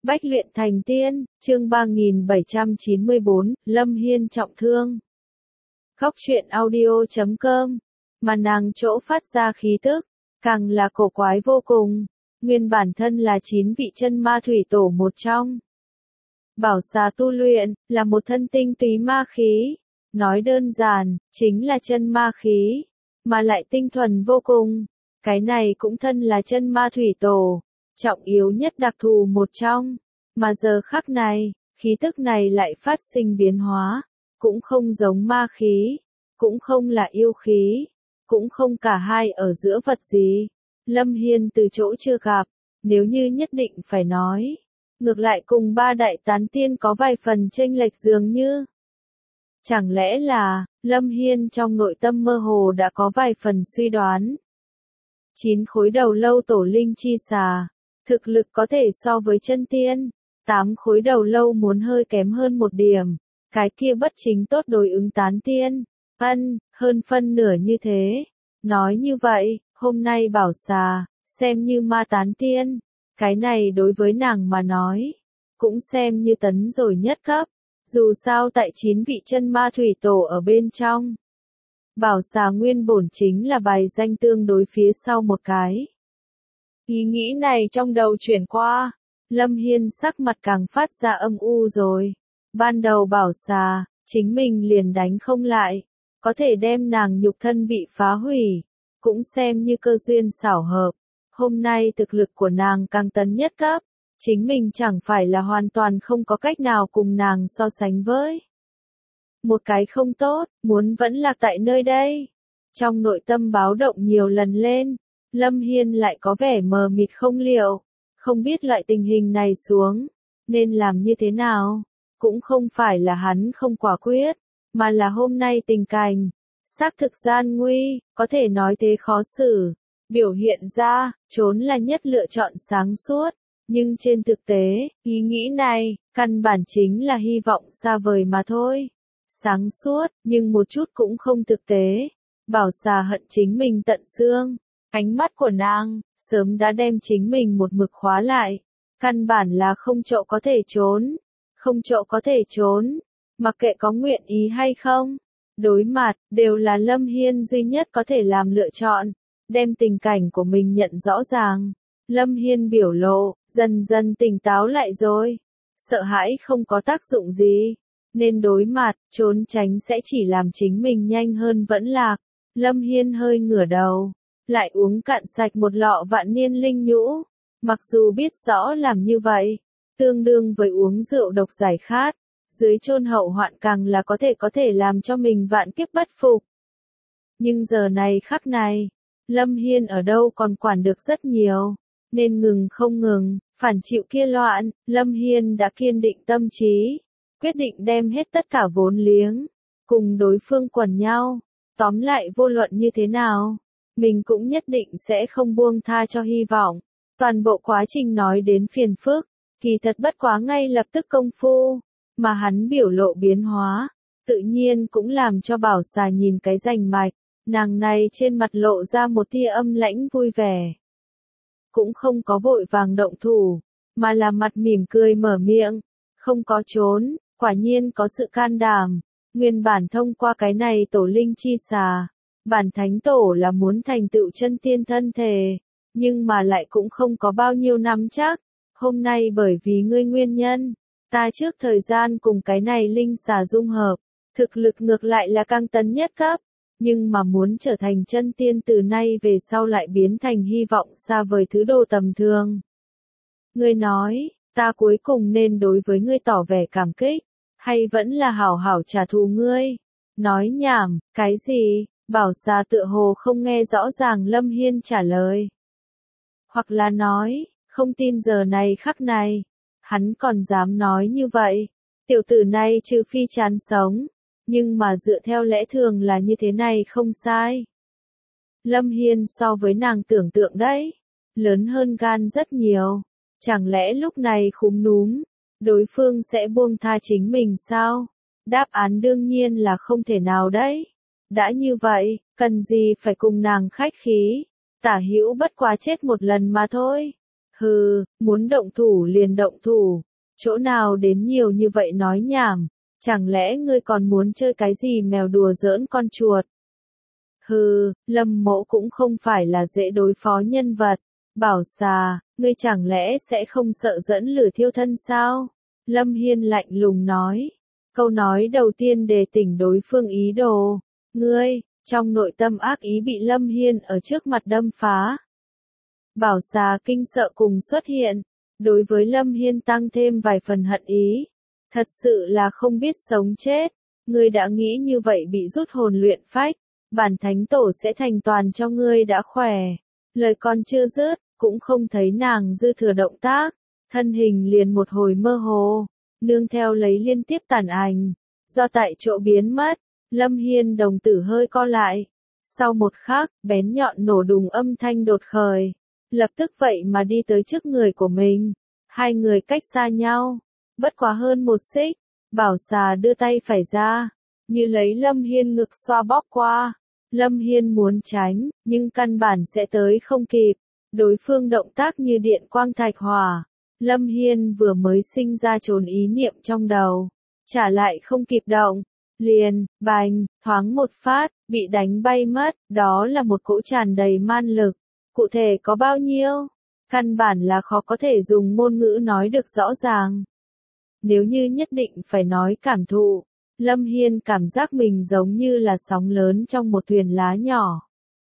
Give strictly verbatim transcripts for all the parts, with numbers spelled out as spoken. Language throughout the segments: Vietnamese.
Bách luyện thành tiên, chương ba nghìn bảy trăm chín mươi bốn, Lâm Hiên trọng thương. Góc truyện audio chấm com, mà nàng chỗ phát ra khí tức, càng là cổ quái vô cùng, nguyên bản thân là chín vị chân ma thủy tổ một trong. Bảo xà tu luyện, là một thân tinh túy ma khí, nói đơn giản, chính là chân ma khí, mà lại tinh thuần vô cùng, cái này cũng thân là chân ma thủy tổ. Trọng yếu nhất đặc thù một trong, mà giờ khắc này, khí tức này lại phát sinh biến hóa, cũng không giống ma khí, cũng không là yêu khí, cũng không cả hai ở giữa vật gì. Lâm Hiên từ chỗ chưa gặp, nếu như nhất định phải nói, ngược lại cùng ba đại tán tiên có vài phần chênh lệch dường như. Chẳng lẽ là, Lâm Hiên trong nội tâm mơ hồ đã có vài phần suy đoán. Chín khối đầu lâu tổ linh chi xà, thực lực có thể so với chân tiên, tám khối đầu lâu muốn hơi kém hơn một điểm, cái kia bất chính tốt đối ứng tán tiên, ân, hơn phân nửa như thế. Nói như vậy, hôm nay bảo xà, xem như ma tán tiên, cái này đối với nàng mà nói, cũng xem như tấn rồi nhất cấp, dù sao tại chín vị chân ma thủy tổ ở bên trong. Bảo xà nguyên bổn chính là bài danh tương đối phía sau một cái. Ý nghĩ này trong đầu chuyển qua, Lâm Hiên sắc mặt càng phát ra âm u rồi. Ban đầu bảo xà, chính mình liền đánh không lại, có thể đem nàng nhục thân bị phá hủy, cũng xem như cơ duyên xảo hợp. Hôm nay thực lực của nàng càng tấn nhất cấp, chính mình chẳng phải là hoàn toàn không có cách nào cùng nàng so sánh với. Một cái không tốt, muốn vẫn là tại nơi đây. Trong nội tâm báo động nhiều lần lên, Lâm Hiên lại có vẻ mờ mịt không liệu, không biết loại tình hình này xuống, nên làm như thế nào. Cũng không phải là hắn không quả quyết, mà là hôm nay tình cảnh, xác thực gian nguy, có thể nói thế khó xử. Biểu hiện ra, trốn là nhất lựa chọn sáng suốt, nhưng trên thực tế, ý nghĩ này, căn bản chính là hy vọng xa vời mà thôi. Sáng suốt, nhưng một chút cũng không thực tế. Bảo xà hận chính mình tận xương, ánh mắt của nàng, sớm đã đem chính mình một mực khóa lại. Căn bản là không chỗ có thể trốn, không chỗ có thể trốn, mặc kệ có nguyện ý hay không. Đối mặt, đều là Lâm Hiên duy nhất có thể làm lựa chọn, đem tình cảnh của mình nhận rõ ràng. Lâm Hiên biểu lộ, dần dần tỉnh táo lại rồi. Sợ hãi không có tác dụng gì, nên đối mặt, trốn tránh sẽ chỉ làm chính mình nhanh hơn vẫn lạc. Lâm Hiên hơi ngửa đầu, lại uống cạn sạch một lọ vạn niên linh nhũ. Mặc dù biết rõ làm như vậy, tương đương với uống rượu độc giải khát, dưới chôn hậu hoạn càng là có thể có thể làm cho mình vạn kiếp bất phục. Nhưng giờ này khắc này, Lâm Hiên ở đâu còn quản được rất nhiều, nên ngừng không ngừng, phản chịu kia loạn. Lâm Hiên đã kiên định tâm trí, quyết định đem hết tất cả vốn liếng, cùng đối phương quần nhau. Tóm lại vô luận như thế nào, mình cũng nhất định sẽ không buông tha cho hy vọng. Toàn bộ quá trình nói đến phiền phức, kỳ thật bất quá ngay lập tức công phu, mà hắn biểu lộ biến hóa, tự nhiên cũng làm cho bảo xà nhìn cái rành mạch. Nàng này trên mặt lộ ra một tia âm lãnh vui vẻ, cũng không có vội vàng động thủ, mà là mặt mỉm cười mở miệng, không có trốn, quả nhiên có sự can đảm. Nguyên bản thông qua cái này tổ linh chi xà, bản thánh tổ là muốn thành tựu chân tiên thân thể, nhưng mà lại cũng không có bao nhiêu nắm chắc. Hôm nay bởi vì ngươi nguyên nhân, ta trước thời gian cùng cái này linh xà dung hợp, thực lực ngược lại là càng tấn nhất cấp, nhưng mà muốn trở thành chân tiên từ nay về sau lại biến thành hy vọng xa vời thứ đồ tầm thường. Ngươi nói, ta cuối cùng nên đối với ngươi tỏ vẻ cảm kích, hay vẫn là hảo hảo trả thù ngươi? Nói nhảm, cái gì? Bảo xà tựa hồ không nghe rõ ràng Lâm Hiên trả lời. Hoặc là nói, không tin giờ này khắc này, hắn còn dám nói như vậy. Tiểu tử này trừ phi chán sống, nhưng mà dựa theo lẽ thường là như thế này không sai. Lâm Hiên so với nàng tưởng tượng đấy, lớn hơn gan rất nhiều. Chẳng lẽ lúc này khúm núm, đối phương sẽ buông tha chính mình sao? Đáp án đương nhiên là không thể nào đấy. Đã như vậy, cần gì phải cùng nàng khách khí, tả hữu bất quá chết một lần mà thôi. Hừ, muốn động thủ liền động thủ, chỗ nào đến nhiều như vậy nói nhảm, chẳng lẽ ngươi còn muốn chơi cái gì mèo đùa giỡn con chuột? Hừ, Lâm Mỗ cũng không phải là dễ đối phó nhân vật. Bảo xà, ngươi chẳng lẽ sẽ không sợ dẫn lửa thiêu thân sao? Lâm Hiên lạnh lùng nói. Câu nói đầu tiên đề tỉnh đối phương ý đồ. Ngươi, trong nội tâm ác ý bị Lâm Hiên ở trước mặt đâm phá. Bảo xà kinh sợ cùng xuất hiện. Đối với Lâm Hiên tăng thêm vài phần hận ý. Thật sự là không biết sống chết. Ngươi đã nghĩ như vậy bị rút hồn luyện phách. Bản thánh tổ sẽ thành toàn cho ngươi đã khỏe. Lời còn chưa dứt, cũng không thấy nàng dư thừa động tác. Thân hình liền một hồi mơ hồ. Nương theo lấy liên tiếp tàn ảnh. Do tại chỗ biến mất, Lâm Hiên đồng tử hơi co lại. Sau một khắc, bén nhọn nổ đùng âm thanh đột khởi. Lập tức vậy mà đi tới trước người của mình. Hai người cách xa nhau. Bất quá hơn một xích. Bảo xà đưa tay phải ra. Như lấy Lâm Hiên ngực xoa bóp qua. Lâm Hiên muốn tránh, nhưng căn bản sẽ tới không kịp. Đối phương động tác như điện quang thạch hỏa. Lâm Hiên vừa mới sinh ra trốn ý niệm trong đầu. Trả lại không kịp động. Liền, bành, thoáng một phát, bị đánh bay mất. Đó là một cỗ tràn đầy man lực. Cụ thể có bao nhiêu? Căn bản là khó có thể dùng ngôn ngữ nói được rõ ràng. Nếu như nhất định phải nói cảm thụ. Lâm Hiên cảm giác mình giống như là sóng lớn trong một thuyền lá nhỏ.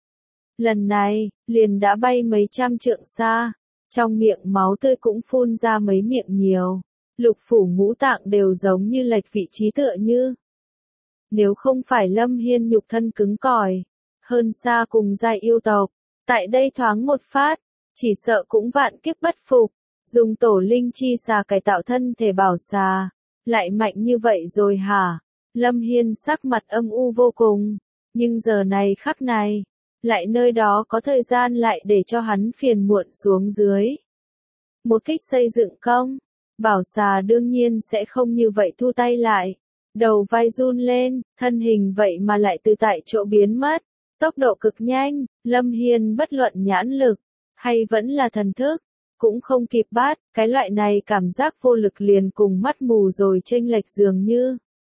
Lần này, liền đã bay mấy trăm trượng xa. Trong miệng máu tươi cũng phun ra mấy miệng nhiều. Lục phủ ngũ tạng đều giống như lệch vị trí tựa như. Nếu không phải Lâm Hiên nhục thân cứng cỏi, hơn xa cùng giai yêu tộc, tại đây thoáng một phát, chỉ sợ cũng vạn kiếp bất phục. Dùng tổ linh chi xà cải tạo thân thể bảo xà. Lại mạnh như vậy rồi hả? Lâm Hiên sắc mặt âm u vô cùng. Nhưng giờ này khắc này, lại nơi đó có thời gian lại để cho hắn phiền muộn xuống dưới. Một kích xây dựng công. Bảo xà đương nhiên sẽ không như vậy thu tay lại. Đầu vai run lên, thân hình vậy mà lại từ tại chỗ biến mất. Tốc độ cực nhanh, Lâm Hiên bất luận nhãn lực, hay vẫn là thần thức. Cũng không kịp bắt, cái loại này cảm giác vô lực liền cùng mắt mù rồi chênh lệch dường như.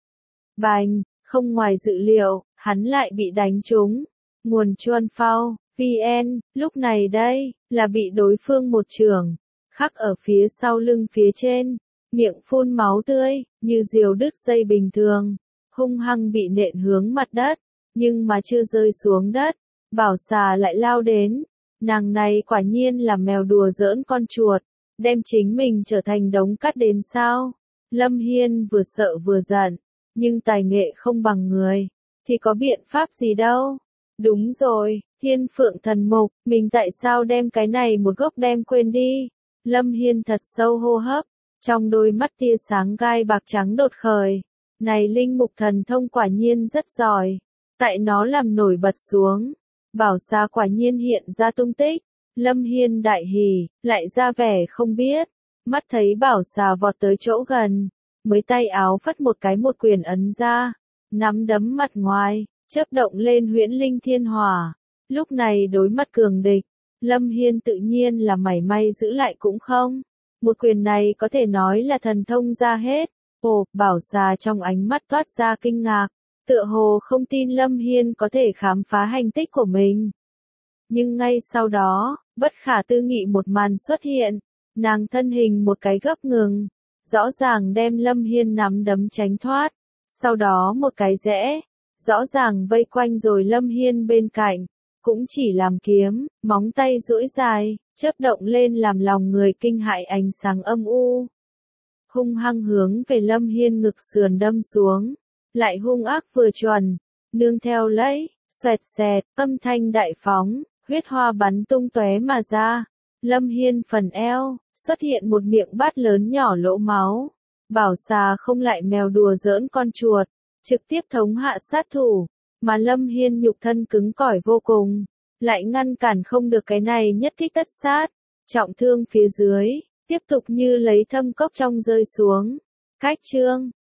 Bành, không ngoài dự liệu, hắn lại bị đánh trúng. Nguồn Chuan Phao, vn, lúc này đây, là bị đối phương một chưởng, khắc ở phía sau lưng phía trên, miệng phun máu tươi, như diều đứt dây bình thường, hung hăng bị nện hướng mặt đất, nhưng mà chưa rơi xuống đất, bảo xà lại lao đến. Nàng này quả nhiên là mèo đùa giỡn con chuột, đem chính mình trở thành đống cát đến sao? Lâm Hiên vừa sợ vừa giận, nhưng tài nghệ không bằng người, thì có biện pháp gì đâu. Đúng rồi, Thiên Phượng Thần Mục, mình tại sao đem cái này một gốc đem quên đi? Lâm Hiên thật sâu hô hấp, trong đôi mắt tia sáng gai bạc trắng đột khởi. Này linh mục thần thông quả nhiên rất giỏi, tại nó làm nổi bật xuống. Bảo xà quả nhiên hiện ra tung tích. Lâm Hiên đại hỉ, lại ra vẻ không biết. Mắt thấy bảo xà vọt tới chỗ gần, mới tay áo phất một cái một quyền ấn ra, nắm đấm mặt ngoài, chớp động lên huyễn linh thiên hỏa. Lúc này đối mặt cường địch, Lâm Hiên tự nhiên là mảy may giữ lại cũng không. Một quyền này có thể nói là thần thông ra hết. Ồ, bảo xà trong ánh mắt toát ra kinh ngạc. Tựa hồ không tin Lâm Hiên có thể khám phá hành tích của mình. Nhưng ngay sau đó, bất khả tư nghị một màn xuất hiện. Nàng thân hình một cái gấp ngừng. Rõ ràng đem Lâm Hiên nắm đấm tránh thoát. Sau đó một cái rẽ. Rõ ràng vây quanh rồi Lâm Hiên bên cạnh. Cũng chỉ làm kiếm, móng tay duỗi dài, chớp động lên làm lòng người kinh hại ánh sáng âm u. Hung hăng hướng về Lâm Hiên ngực sườn đâm xuống. Lại hung ác vừa chuẩn, nương theo lấy, xoẹt xẹt, âm thanh đại phóng, huyết hoa bắn tung tóe mà ra. Lâm Hiên phần eo, xuất hiện một miệng bát lớn nhỏ lỗ máu. Bảo xà không lại mèo đùa giỡn con chuột, trực tiếp thống hạ sát thủ, mà Lâm Hiên nhục thân cứng cỏi vô cùng, lại ngăn cản không được cái này nhất kích tất sát. Trọng thương phía dưới, tiếp tục như lấy thâm cốc trong rơi xuống. Cách chương